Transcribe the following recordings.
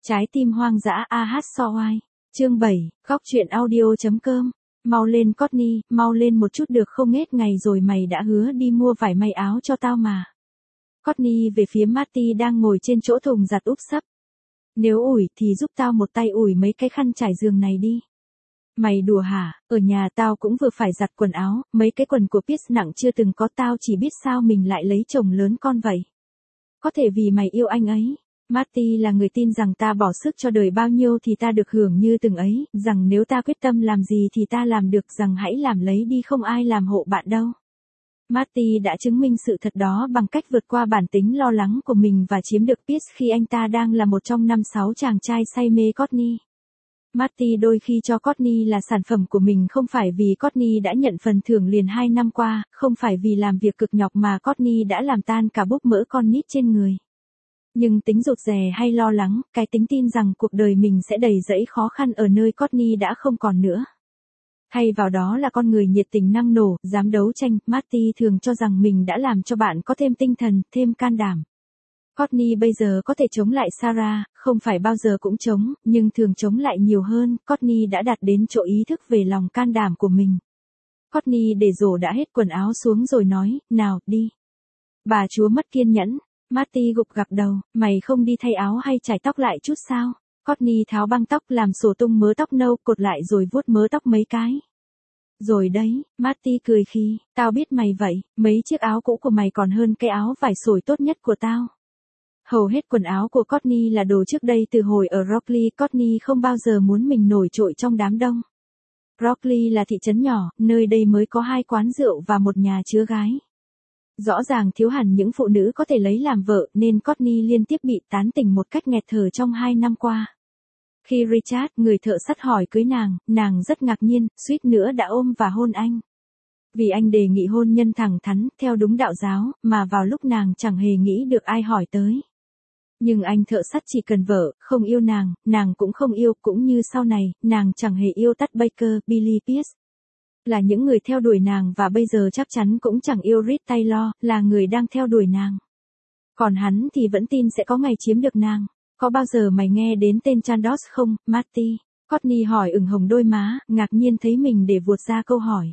Trái tim hoang dã AH Soai. Chương 7, góc truyện audio.com. Mau lên Courtney, mau lên một chút được không, hết ngày rồi, mày đã hứa đi mua vải may áo cho tao mà. Courtney về phía Marty đang ngồi trên chỗ thùng giặt úp sấp. Nếu ủi thì giúp tao một tay ủi mấy cái khăn trải giường này đi. Mày đùa hả, ở nhà tao cũng vừa phải giặt quần áo, mấy cái quần của Pierce nặng chưa từng có, tao chỉ biết sao mình lại lấy chồng lớn con vậy. Có thể vì mày yêu anh ấy. Marty là người tin rằng ta bỏ sức cho đời bao nhiêu thì ta được hưởng như từng ấy, rằng nếu ta quyết tâm làm gì thì ta làm được, rằng hãy làm lấy đi, không ai làm hộ bạn đâu. Marty đã chứng minh sự thật đó bằng cách vượt qua bản tính lo lắng của mình và chiếm được Pierce khi anh ta đang là một trong 5-6 chàng trai say mê Courtney. Marty đôi khi cho Courtney là sản phẩm của mình không phải vì Courtney đã nhận phần thưởng liền 2 năm qua, không phải vì làm việc cực nhọc mà Courtney đã làm tan cả búp mỡ con nít trên người. Nhưng tính rụt rè hay lo lắng, cái tính tin rằng cuộc đời mình sẽ đầy rẫy khó khăn ở nơi Courtney đã không còn nữa. Thay vào đó là con người nhiệt tình năng nổ, dám đấu tranh, Marty thường cho rằng mình đã làm cho bạn có thêm tinh thần, thêm can đảm. Courtney bây giờ có thể chống lại Sarah, không phải bao giờ cũng chống, nhưng thường chống lại nhiều hơn. Courtney đã đạt đến chỗ ý thức về lòng can đảm của mình. Courtney để rổ đã hết quần áo xuống rồi nói, nào, đi. Bà chúa mất kiên nhẫn. Marty gục gập đầu, mày không đi thay áo hay chải tóc lại chút sao? Courtney tháo băng tóc làm xổ tung mớ tóc nâu, cột lại rồi vuốt mớ tóc mấy cái. Rồi đấy, Marty cười khi, tao biết mày vậy, mấy chiếc áo cũ của mày còn hơn cái áo vải sồi tốt nhất của tao. Hầu hết quần áo của Courtney là đồ trước đây từ hồi ở Rockley. Courtney không bao giờ muốn mình nổi trội trong đám đông. Rockley là thị trấn nhỏ, nơi đây mới có 2 quán rượu và một nhà chứa gái. Rõ ràng thiếu hẳn những phụ nữ có thể lấy làm vợ, nên Courtney liên tiếp bị tán tỉnh một cách nghẹt thở trong 2 năm qua. Khi Richard, người thợ sắt hỏi cưới nàng rất ngạc nhiên, suýt nữa đã ôm và hôn anh. Vì anh đề nghị hôn nhân thẳng thắn, theo đúng đạo giáo, mà vào lúc nàng chẳng hề nghĩ được ai hỏi tới. Nhưng anh thợ sắt chỉ cần vợ, không yêu nàng cũng không yêu, cũng như sau này, nàng chẳng hề yêu Tad Baker, Billy Pierce. Là những người theo đuổi nàng và bây giờ chắc chắn cũng chẳng yêu Reed Taylor, là người đang theo đuổi nàng. Còn hắn thì vẫn tin sẽ có ngày chiếm được nàng. Có bao giờ mày nghe đến tên Chandos không, Marty? Courtney hỏi ửng hồng đôi má, ngạc nhiên thấy mình để vuột ra câu hỏi.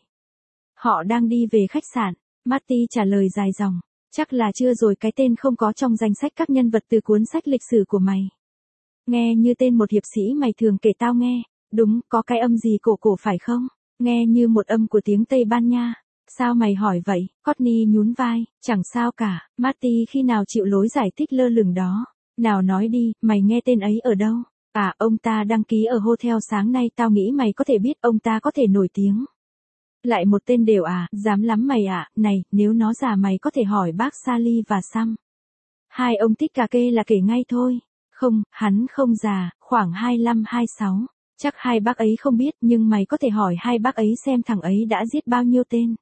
Họ đang đi về khách sạn. Marty trả lời dài dòng. Chắc là chưa rồi, cái tên không có trong danh sách các nhân vật từ cuốn sách lịch sử của mày. Nghe như tên một hiệp sĩ mày thường kể tao nghe. Đúng, có cái âm gì cổ phải không? Nghe như một âm của tiếng Tây Ban Nha. Sao mày hỏi vậy? Courtney nhún vai, chẳng sao cả. Marty khi nào chịu lối giải thích lơ lửng đó. Nào nói đi, mày nghe tên ấy ở đâu? À, ông ta đăng ký ở hotel sáng nay, tao nghĩ mày có thể biết, ông ta có thể nổi tiếng. Lại một tên đều à, dám lắm mày ạ, này, nếu nó giả mày có thể hỏi bác Sally và Sam. Hai ông thích cà kê là kể ngay thôi. Không, hắn không già, khoảng 25-26. Chắc hai bác ấy không biết, nhưng mày có thể hỏi hai bác ấy xem thằng ấy đã giết bao nhiêu tên.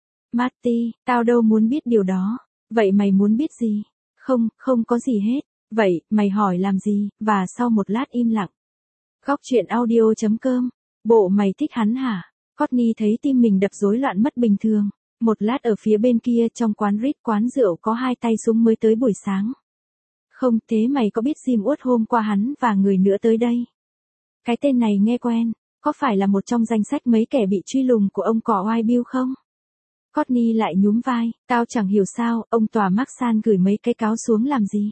Marty, tao đâu muốn biết điều đó. Vậy mày muốn biết gì? Không có gì hết. Vậy, mày hỏi làm gì? Và sau một lát im lặng. Góc truyện audio.com. Bộ mày thích hắn hả? Courtney thấy tim mình đập rối loạn mất bình thường. Một lát ở phía bên kia trong quán Reed, quán rượu có 2 tay súng mới tới buổi sáng. Không, thế mày có biết Jim Wood hôm qua hắn và người nữa tới đây? Cái tên này nghe quen, có phải là một trong danh sách mấy kẻ bị truy lùng của ông cỏ White Bill không? Courtney lại nhún vai, tao chẳng hiểu sao, ông tòa Maxan gửi mấy cái cáo xuống làm gì?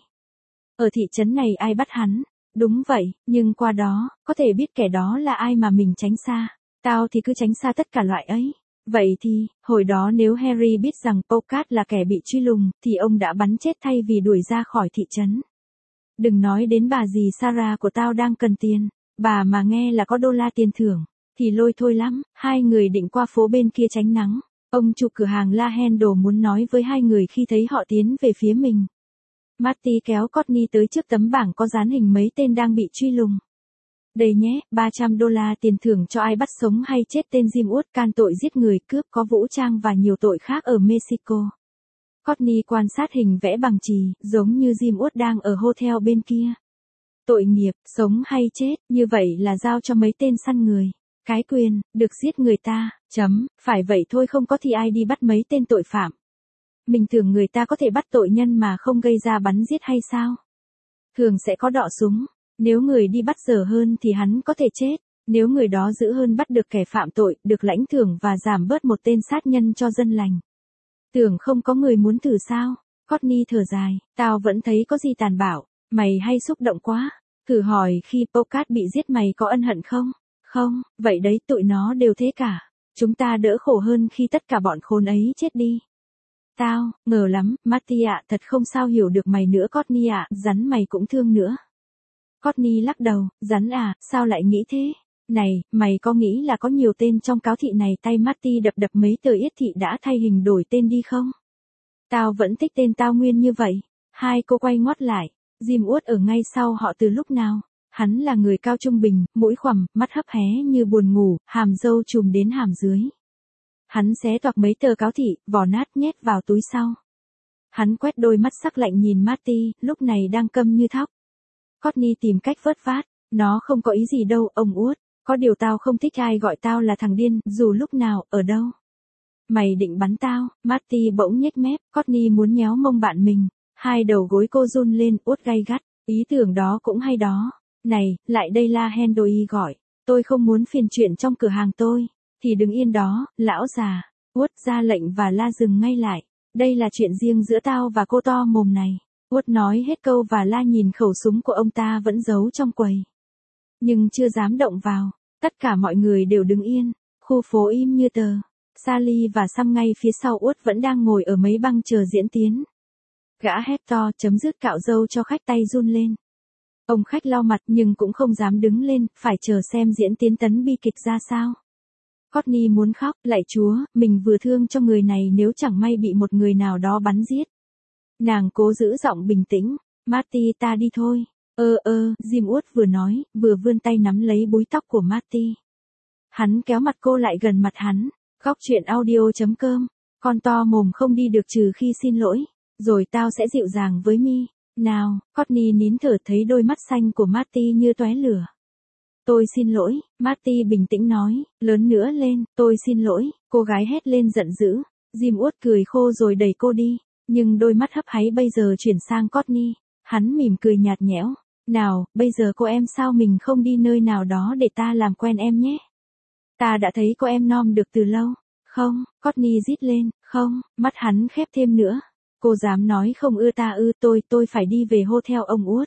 Ở thị trấn này ai bắt hắn? Đúng vậy, nhưng qua đó, có thể biết kẻ đó là ai mà mình tránh xa. Tao thì cứ tránh xa tất cả loại ấy. Vậy thì, hồi đó nếu Harry biết rằng Pocat là kẻ bị truy lùng, thì ông đã bắn chết thay vì đuổi ra khỏi thị trấn. Đừng nói đến bà dì Sarah của tao đang cần tiền. Bà mà nghe là có $, tiền thưởng, thì lôi thôi lắm. Hai người định qua phố bên kia tránh nắng. Ông chủ cửa hàng La Handle muốn nói với hai người khi thấy họ tiến về phía mình. Marty kéo Courtney tới trước tấm bảng có dán hình mấy tên đang bị truy lùng. Đây nhé, $300 tiền thưởng cho ai bắt sống hay chết tên Jim Wood, can tội giết người, cướp có vũ trang và nhiều tội khác ở Mexico. Courtney quan sát hình vẽ bằng chì, giống như Jim Wood đang ở hotel bên kia. Tội nghiệp, sống hay chết, như vậy là giao cho mấy tên săn người. Cái quyền, được giết người ta, phải vậy thôi, không có thì ai đi bắt mấy tên tội phạm. Mình tưởng người ta có thể bắt tội nhân mà không gây ra bắn giết hay sao? Thường sẽ có đọ súng. Nếu người đi bắt dở hơn thì hắn có thể chết. Nếu người đó giữ hơn bắt được kẻ phạm tội, được lãnh thưởng và giảm bớt một tên sát nhân cho dân lành. Tưởng không có người muốn thử sao? Courtney thở dài, tao vẫn thấy có gì tàn bạo, mày hay xúc động quá. Thử hỏi khi Pocahontas bị giết mày có ân hận không? Không, vậy đấy tụi nó đều thế cả. Chúng ta đỡ khổ hơn khi tất cả bọn khốn ấy chết đi. Tao, ngờ lắm, Marty ạ, thật không sao hiểu được mày nữa Courtney ạ, rắn mày cũng thương nữa. Courtney lắc đầu, rắn à, sao lại nghĩ thế? Này, mày có nghĩ là có nhiều tên trong cáo thị này tay Marty đập đập mấy tờ yết thị đã thay hình đổi tên đi không? Tao vẫn thích tên tao nguyên như vậy. Hai cô quay ngoắt lại. Jim Wood ở ngay sau họ từ lúc nào? Hắn là người cao trung bình, mũi khoằm, mắt hấp hé như buồn ngủ, hàm râu trùm đến hàm dưới. Hắn xé toạc mấy tờ cáo thị, vò nát nhét vào túi sau. Hắn quét đôi mắt sắc lạnh nhìn Marty, lúc này đang câm như thóc. Courtney tìm cách vớt vát. Nó không có ý gì đâu, ông Wood. Có điều tao không thích ai gọi tao là thằng điên, dù lúc nào, ở đâu. Mày định bắn tao, Marty bỗng nhếch mép, Courtney muốn nhéo mông bạn mình. Hai đầu gối cô run lên, uốt gay gắt, ý tưởng đó cũng hay đó. Này, lại đây La Henry gọi, tôi không muốn phiền chuyện trong cửa hàng tôi. Thì đứng yên đó, lão già, Uốt ra lệnh và La dừng ngay lại. Đây là chuyện riêng giữa tao và cô to mồm này. Uốt nói hết câu và La nhìn khẩu súng của ông ta vẫn giấu trong quầy. Nhưng chưa dám động vào, tất cả mọi người đều đứng yên, khu phố im như tờ. Sally và Sam ngay phía sau Uốt vẫn đang ngồi ở mấy băng chờ diễn tiến. Gã hét to chấm dứt cạo râu cho khách tay run lên. Ông khách lau mặt nhưng cũng không dám đứng lên, phải chờ xem diễn tiến tấn bi kịch ra sao. Courtney muốn khóc, lạy Chúa, mình vừa thương cho người này nếu chẳng may bị một người nào đó bắn giết. Nàng cố giữ giọng bình tĩnh, Marty ta đi thôi. Jim Wood vừa nói, vừa vươn tay nắm lấy búi tóc của Marty. Hắn kéo mặt cô lại gần mặt hắn, góc chuyện audio.com, con to mồm không đi được trừ khi xin lỗi, rồi tao sẽ dịu dàng với mi. Nào, Courtney nín thở thấy đôi mắt xanh của Marty như tóe lửa. Tôi xin lỗi, Marty bình tĩnh nói, lớn nữa lên, tôi xin lỗi, cô gái hét lên giận dữ. Jim Wood cười khô rồi đẩy cô đi, nhưng đôi mắt hấp háy bây giờ chuyển sang Courtney. Hắn mỉm cười nhạt nhẽo. Nào, bây giờ cô em sao mình không đi nơi nào đó để ta làm quen em nhé? Ta đã thấy cô em nom được từ lâu. Không, Courtney rít lên, không, mắt hắn khép thêm nữa. Cô dám nói không ưa ta ư, tôi phải đi về hotel ông Út.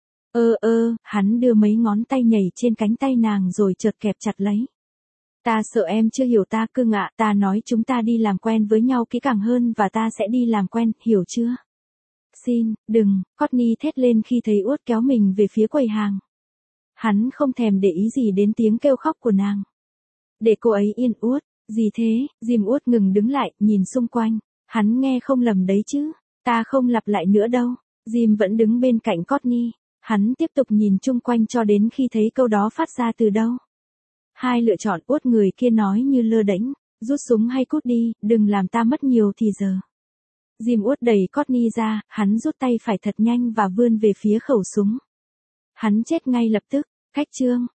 Hắn đưa mấy ngón tay nhảy trên cánh tay nàng rồi chợt kẹp chặt lấy. Ta sợ em chưa hiểu ta cưng ạ, ta nói chúng ta đi làm quen với nhau kỹ càng hơn và ta sẽ đi làm quen, hiểu chưa? Xin, đừng, Courtney thét lên khi thấy Út kéo mình về phía quầy hàng. Hắn không thèm để ý gì đến tiếng kêu khóc của nàng. Để cô ấy yên Út, gì thế, Jim Út ngừng đứng lại, nhìn xung quanh. Hắn nghe không lầm đấy chứ, ta không lặp lại nữa đâu. Jim vẫn đứng bên cạnh Courtney. Hắn tiếp tục nhìn chung quanh cho đến khi thấy câu đó phát ra từ đâu. Hai lựa chọn Út người kia nói như lơ đễnh, rút súng hay cút đi, đừng làm ta mất nhiều thì giờ. Jim Út đẩy Courtney ra, hắn rút tay phải thật nhanh và vươn về phía khẩu súng. Hắn chết ngay lập tức, cách chương.